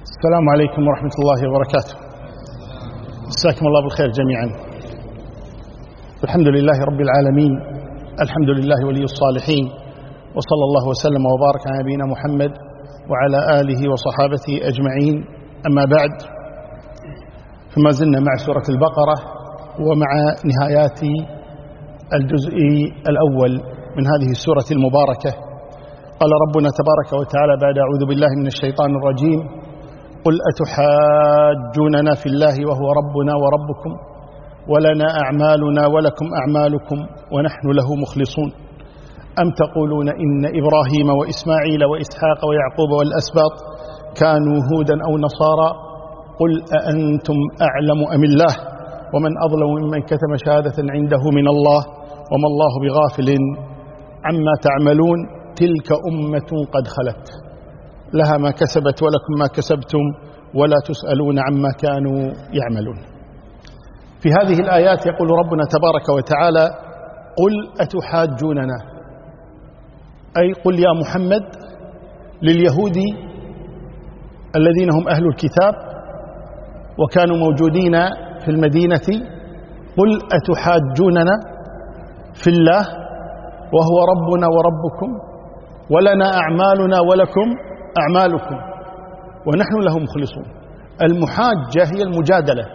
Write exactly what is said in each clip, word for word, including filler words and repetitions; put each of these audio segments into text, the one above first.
السلام عليكم ورحمة الله وبركاته. مساكم الله بالخير جميعا. الحمد لله رب العالمين، الحمد لله ولي الصالحين، وصلى الله وسلم وبارك على نبينا محمد وعلى آله وصحابته أجمعين. أما بعد، فما زلنا مع سورة البقرة ومع نهايات الجزء الأول من هذه السورة المباركة. قال ربنا تبارك وتعالى بعد أعوذ بالله من الشيطان الرجيم: قل أتحاجوننا في الله وهو ربنا وربكم ولنا أعمالنا ولكم أعمالكم ونحن له مخلصون أم تقولون إن إبراهيم وإسماعيل وإسحاق ويعقوب والأسباط كانوا هودا أو نصارى قل أأنتم أعلم أم الله ومن أظلم ممن كتم شهادة عنده من الله وما الله بغافل عما تعملون تلك أمة قد خلت لها ما كسبت ولكم ما كسبتم ولا تسألون عما كانوا يعملون. في هذه الآيات يقول ربنا تبارك وتعالى: قل أتحاجوننا، أي قل يا محمد لليهود الذين هم أهل الكتاب وكانوا موجودين في المدينة: قل أتحاجوننا في الله وهو ربنا وربكم ولنا أعمالنا ولكم أعمالكم ونحن له مخلصون. المحاجة هي المجادلة،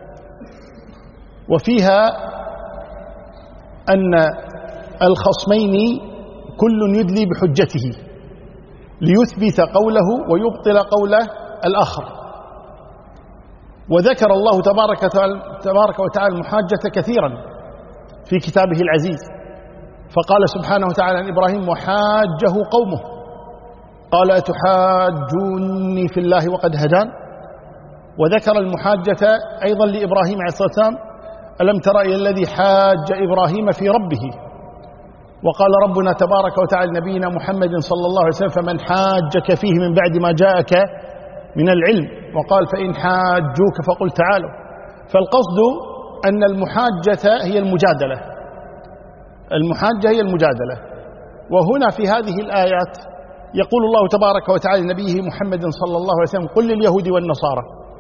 وفيها أن الخصمين كل يدلي بحجته ليثبت قوله ويبطل قول الآخر. وذكر الله تبارك وتعالى المحاجة كثيرا في كتابه العزيز، فقال سبحانه وتعالى عن إبراهيم: وحاجه قومه قال أتحاجوني في الله وقد هدان. وذكر المحاجة أيضا لإبراهيم عليه الصلاة والسلام: ألم تر إلى الذي حاج إبراهيم في ربه. وقال ربنا تبارك وتعالى لنبينا محمد صلى الله عليه وسلم: فمن حاجك فيه من بعد ما جاءك من العلم. وقال: فإن حاجوك فقل تعالوا. فالقصد أن المحاجة هي المجادلة، المحاجة هي المجادلة. وهنا في هذه الآيات يقول الله تبارك وتعالى لنبيه محمد صلى الله عليه وسلم: قل لليهود والنصارى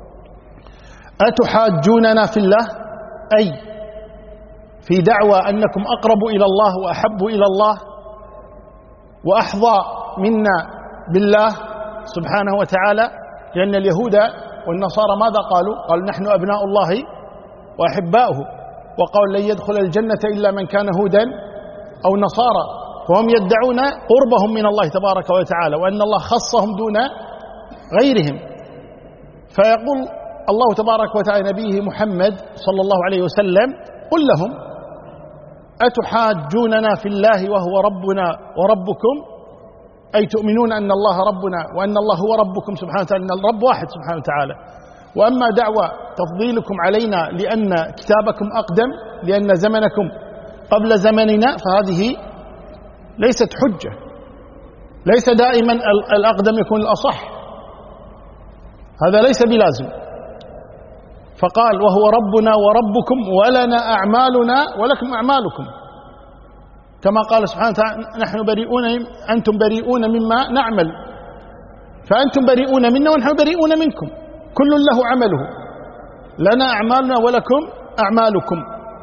أتحاجوننا في الله، أي في دعوى أنكم أقرب إلى الله وأحب إلى الله وأحظى منا بالله سبحانه وتعالى. لأن اليهود والنصارى ماذا قالوا؟ قالوا: نحن أبناء الله وأحباؤه، وقالوا: لن يدخل الجنة إلا من كان هودا أو نصارى. فهم يدعون قربهم من الله تبارك وتعالى وأن الله خصهم دون غيرهم. فيقول الله تبارك وتعالى نبيه محمد صلى الله عليه وسلم: قل لهم أتحاجوننا في الله وهو ربنا وربكم، أي تؤمنون أن الله ربنا وأن الله هو ربكم سبحانه وتعالى، أن الرب واحد سبحانه وتعالى. وأما دعوة تفضيلكم علينا لأن كتابكم أقدم، لأن زمنكم قبل زمننا، فهذه ليست حجة. ليس دائما الأقدم يكون الأصح، هذا ليس بلازم. فقال: وهو ربنا وربكم ولنا أعمالنا ولكم أعمالكم، كما قال سبحانه وتعالى: نحن بريئون، أنتم بريئون مما نعمل، فأنتم بريئون منا ونحن بريئون منكم، كل له عمله، لنا أعمالنا ولكم أعمالكم.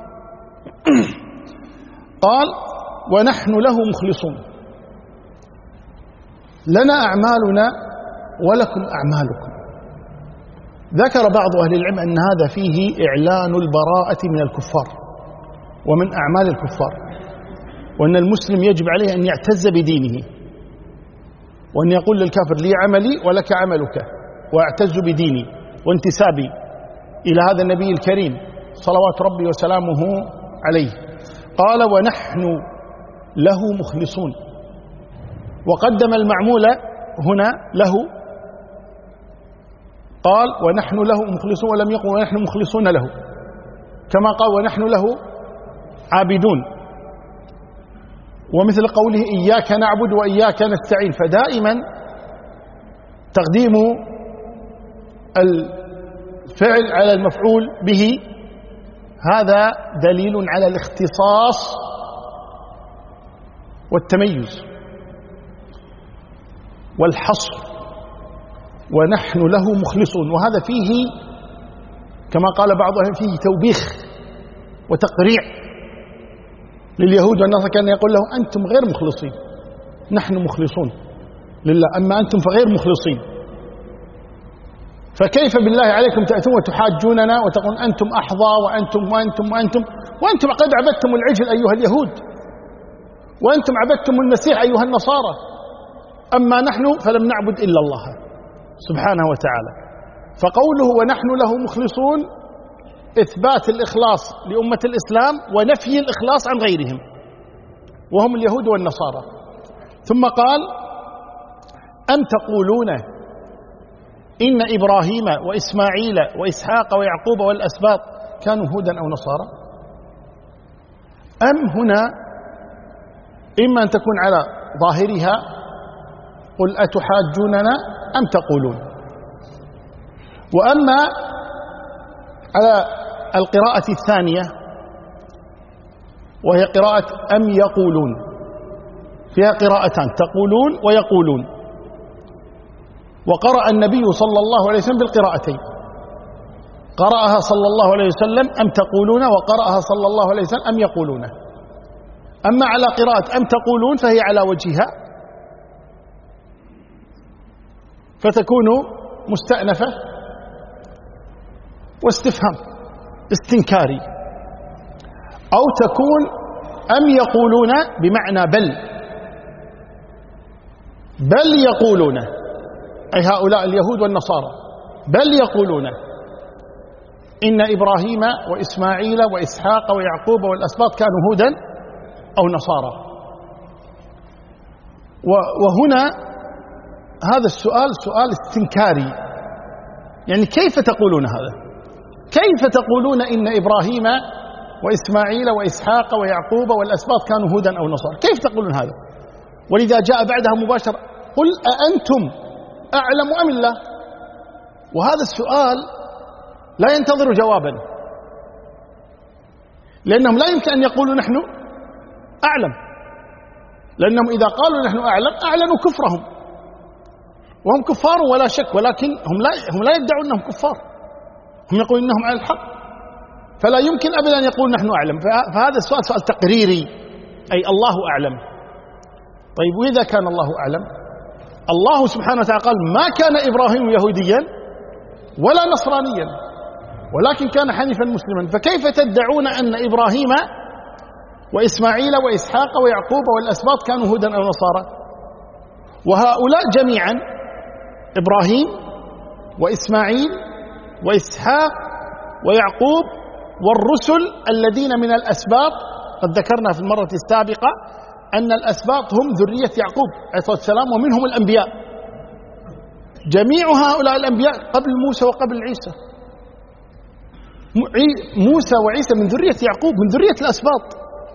قال: ونحن له مخلصون، لنا أعمالنا ولكم أعمالكم. ذكر بعض أهل العلم أن هذا فيه إعلان البراءة من الكفار ومن أعمال الكفار، وأن المسلم يجب عليه أن يعتز بدينه، وأن يقول للكافر: لي عملي ولك عملك، وأعتز بديني وانتسابي إلى هذا النبي الكريم صلوات ربي وسلامه عليه. قال: ونحن له مخلصون، وقدم المعمول هنا له، قال: ونحن له مخلصون، ولم يقل ونحن مخلصون له، كما قال: ونحن له عابدون. ومثل قوله: إياك نعبد وإياك نستعين. فدائما تقديم الفعل على المفعول به هذا دليل على الاختصاص والتميز والحصر. ونحن له مخلصون. وهذا فيه كما قال بعضهم فيه توبيخ وتقريع لليهود والنصارى، كان يقول لهم أنتم غير مخلصين، نحن مخلصون لله، أما أنتم فغير مخلصين. فكيف بالله عليكم تأتون وتحاجوننا وتقولون أنتم أحظى وأنتم وأنتم وأنتم وأنتم قد عبدتم العجل أيها اليهود، وأنتم عبدتم المسيح أيها النصارى، أما نحن فلم نعبد إلا الله سبحانه وتعالى. فقوله ونحن له مخلصون إثبات الإخلاص لأمة الإسلام ونفي الإخلاص عن غيرهم وهم اليهود والنصارى. ثم قال أم تقولون إن إبراهيم وإسماعيل وإسحاق ويعقوب والأسباط كانوا هودا أو نصارى. أم هنا إما أن تكون على ظاهرها قل أتحاجوننا أم تقولون، وأما على القراءة الثانية وهي قراءة أم يقولون، فيها قراءتان تقولون ويقولون، وقرأ النبي صلى الله عليه وسلم بالقراءتين، قرأها صلى الله عليه وسلم أم تقولون، وقرأها صلى الله عليه وسلم أم يقولون. أما على قراءة أم تقولون فهي على وجهها، فتكون مستأنفة واستفهام استنكاري، أو تكون أم يقولون بمعنى بل بل يقولون، أي هؤلاء اليهود والنصارى بل يقولون إن إبراهيم وإسماعيل وإسحاق ويعقوب والأسباط كانوا هودا أو نصارى. وهنا هذا السؤال سؤال استنكاري، يعني كيف تقولون هذا؟ كيف تقولون إن إبراهيم وإسماعيل وإسحاق ويعقوب والأسباط كانوا هودا أو نصارى؟ كيف تقولون هذا؟ ولذا جاء بعدها مباشرة قل أأنتم أعلم أم الله؟ وهذا السؤال لا ينتظر جوابا، لأنهم لا يمكن أن يقولوا نحن أعلم، لأنهم إذا قالوا نحن أعلم أعلنوا كفرهم، وهم كفار ولا شك، ولكن هم لا هم لا يدعون أنهم كفار، هم يقولون أنهم على الحق، فلا يمكن أبدا أن يقولوا نحن أعلم. فهذا السؤال سؤال تقريري، أي الله أعلم. طيب وإذا كان الله أعلم؟ الله سبحانه وتعالى قال ما كان إبراهيم يهوديا ولا نصرانيا ولكن كان حنيفا مسلما، فكيف تدعون أن إبراهيم وإسماعيل وإسحاق ويعقوب والأسباط كانوا هودا أو نصارى؟ وهؤلاء جميعا إبراهيم وإسماعيل وإسحاق ويعقوب والرسل الذين من الأسباط، قد ذكرنا في المرة السابقة أن الأسباط هم ذرية يعقوب عليه الصلاة والسلام ومنهم الأنبياء، جميع هؤلاء الأنبياء قبل موسى وقبل عيسى، موسى وعيسى من ذرية يعقوب من ذرية الأسباط،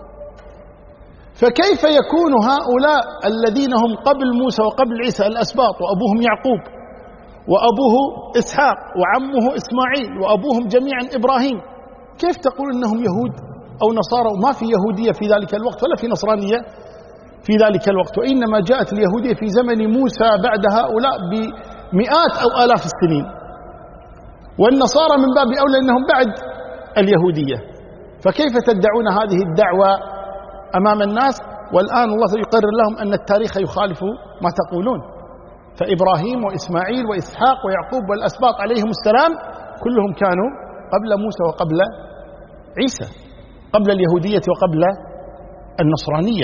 فكيف يكون هؤلاء الذين هم قبل موسى وقبل عيسى الأسباط وأبوهم يعقوب وأبوه إسحاق وعمه إسماعيل وأبوهم جميعا إبراهيم، كيف تقول إنهم يهود أو نصارى؟ وما في يهودية في ذلك الوقت ولا في نصرانية في ذلك الوقت، وإنما جاءت اليهودية في زمن موسى بعد هؤلاء بمئات أو آلاف السنين، والنصارى من باب أولى أنهم بعد اليهودية. فكيف تدعون هذه الدعوة أمام الناس والآن الله يقرر لهم أن التاريخ يخالف ما تقولون؟ فإبراهيم وإسماعيل وإسحاق ويعقوب والأسباط عليهم السلام كلهم كانوا قبل موسى وقبل عيسى، قبل اليهودية وقبل النصرانية.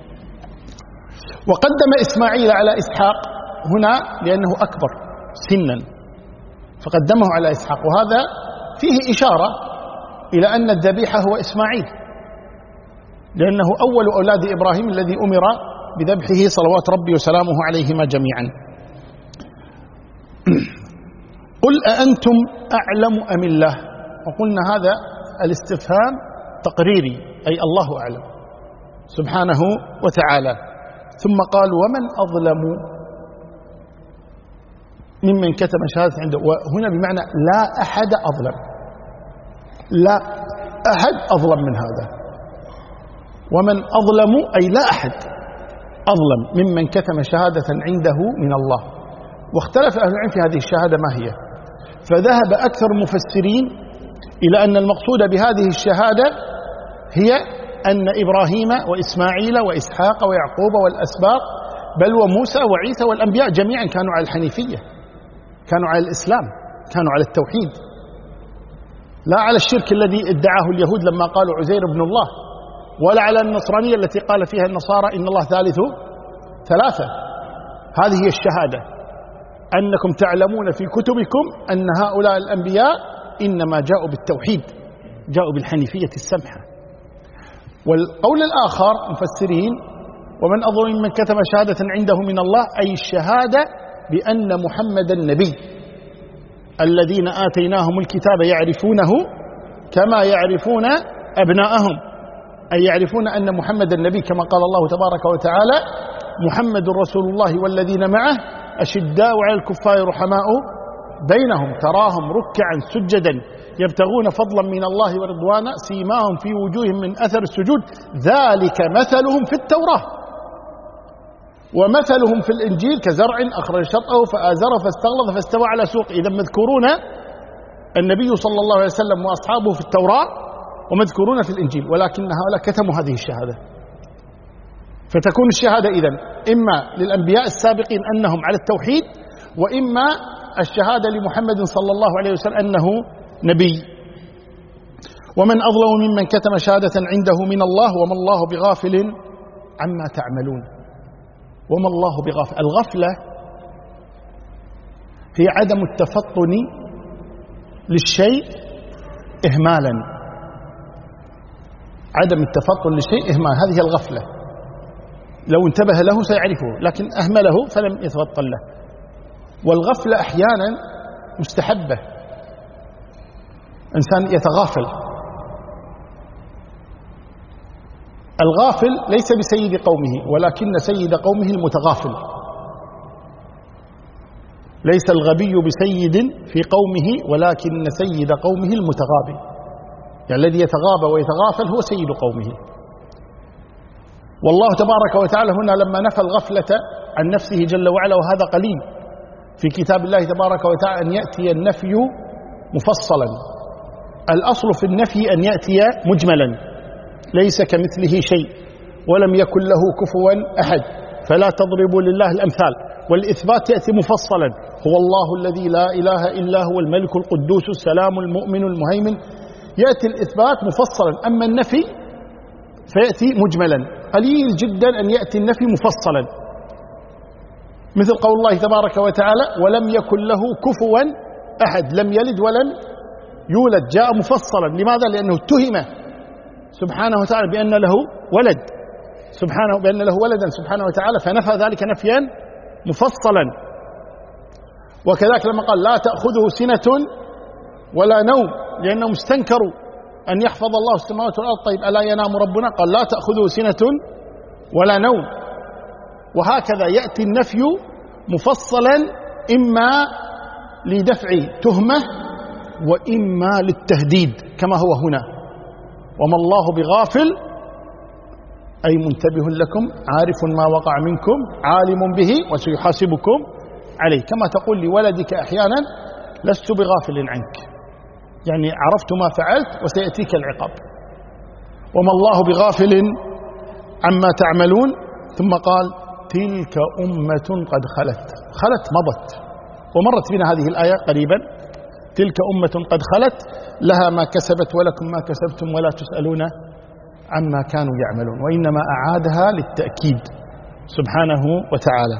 وقدم إسماعيل على إسحاق هنا لأنه أكبر سنا، فقدمه على إسحاق، وهذا فيه إشارة إلى أن الذبيحة هو إسماعيل، لأنه أول أولاد إبراهيم الذي أمر بذبحه صلوات ربي وسلامه عليهما جميعا. قل أأنتم أعلم أم الله؟ وقلنا هذا الاستفهام تقريري، أي الله أعلم سبحانه وتعالى. ثم قال ومن أظلم ممن كتم شهادة عنده، وهنا بمعنى لا أحد أظلم، لا أحد أظلم من هذا. ومن أظلم أي لا أحد أظلم ممن كتم شهادة عنده من الله، واختلف أهل العلم في هذه الشهادة ما هي. فذهب أكثر المفسرين إلى أن المقصود بهذه الشهادة هي أن إبراهيم وإسماعيل وإسحاق ويعقوب والأسباط بل وموسى وعيسى والأنبياء جميعا كانوا على الحنيفية، كانوا على الإسلام، كانوا على التوحيد، لا على الشرك الذي ادعاه اليهود لما قالوا عزير ابن الله، ولا على النصرانية التي قال فيها النصارى إن الله ثالث ثلاثة. هذه هي الشهادة، أنكم تعلمون في كتبكم أن هؤلاء الأنبياء إنما جاءوا بالتوحيد، جاءوا بالحنيفية السمحة. والقول الآخر مفسرين ومن أظلم ممن كتم شهادة عنده من الله، أي الشهادة بأن محمدا نبي، الذين آتيناهم الكتاب يعرفونه كما يعرفون أبناءهم، أي يعرفون أن محمدا نبي كما قال الله تبارك وتعالى محمد رسول الله والذين معه أشداء على الكفار رحماء بينهم تراهم ركعا سجدا يبتغون فضلا من الله ورضوانا سيماهم في وجوههم من أثر السجود ذلك مثلهم في التوراة ومثلهم في الإنجيل كزرع أخرج شطأه فآزره فاستغلظ فاستوى على سوق. إذا مذكورون النبي صلى الله عليه وسلم وأصحابه في التوراة ومذكورون في الإنجيل، ولكن هؤلاء كتموا هذه الشهادة. فتكون الشهادة إذن إما للأنبياء السابقين أنهم على التوحيد، وإما الشهادة لمحمد صلى الله عليه وسلم أنه نبي. ومن أظلم ممن كتم شهادة عنده من الله وما الله بغافل عما تعملون. وما الله بغافل، الغفلة هي عدم التفطن للشيء إهمالا، عدم التفطن للشيء إهمال، هذه الغفلة. لو انتبه له سيعرفه، لكن أهمله فلم يتفطن له. والغفلة أحيانا مستحبة، إنسان يتغافل. الغافل ليس بسيد قومه، ولكن سيد قومه المتغافل. ليس الغبي بسيد في قومه، ولكن سيد قومه المتغابي، يعني الذي يتغابى ويتغافل هو سيد قومه. والله تبارك وتعالى هنا لما نفى الغفلة عن نفسه جل وعلا، وهذا قليل في كتاب الله تبارك وتعالى أن يأتي النفي مفصلا. الأصل في النفي أن يأتي مجملا، ليس كمثله شيء ولم يكن له كفوا أحد، فلا تضربوا لله الأمثال. والإثبات يأتي مفصلا، هو الله الذي لا إله إلا هو الملك القدوس السلام المؤمن المهيمن، يأتي الإثبات مفصلا. أما النفي فيأتي مجملا، قليل جدا أن يأتي النفي مفصلا، مثل قول الله تبارك وتعالى ولم يكن له كفوا أحد، لم يلد ولم يولد، جاء مفصلا. لماذا؟ لأنه اتهم سبحانه وتعالى بأن له ولد، سبحانه بأن له ولدا سبحانه وتعالى، فنفى ذلك نفيا مفصلا. وكذلك لما قال لا تأخذه سنة ولا نوم، لأنهم استنكروا أن يحفظ الله السماوات والأرض، طيب ألا ينام ربنا؟ قال لا تأخذه سنة ولا نوم. وهكذا يأتي النفي مفصلا، إما لدفع تهمة وإما للتهديد كما هو هنا. وما الله بغافل أي منتبه لكم، عارف ما وقع منكم، عالم به وسيحاسبكم عليه. كما تقول لولدك أحيانا لست بغافل عنك، يعني عرفت ما فعلت وسيأتيك العقاب. وما الله بغافل عما تعملون. ثم قال تلك أمة قد خلت، خلت مضت، ومرت بنا هذه الآية قريبا. تلك أمة قد خلت لها ما كسبت ولكم ما كسبتم ولا تسألون عما كانوا يعملون. وإنما أعادها للتأكيد سبحانه وتعالى.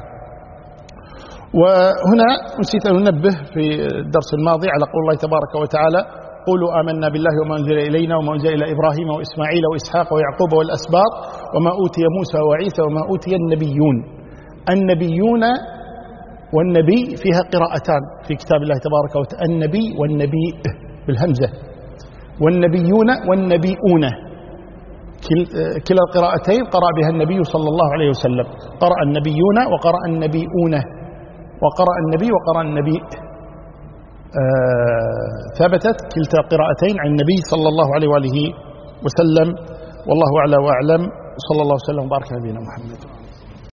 وهنا نسيت أن ننبه في الدرس الماضي على قول الله تبارك وتعالى قولوا آمنا بالله وما أنزل إلينا وما أنزل إلى إبراهيم وإسماعيل وإسحاق ويعقوب والأسباط وما أوتي موسى وعيسى وما أوتي النبيون. النبيون والنبي فيها قراءتان في كتاب الله تبارك وتعالى، النبي والنبي بالهمزة، والنبيون والنبيون، كلا القراءتين قرأ بها النبي صلى الله عليه وسلم، قرأ النبيون وقرأ النبيون، وقرأ النبي وقرأ النبي. آه ثبتت كلتا قراءتين عن النبي صلى الله عليه وآله وسلم. والله أعلى وأعلم، صلى الله وسلم وبارك على نبينا محمد.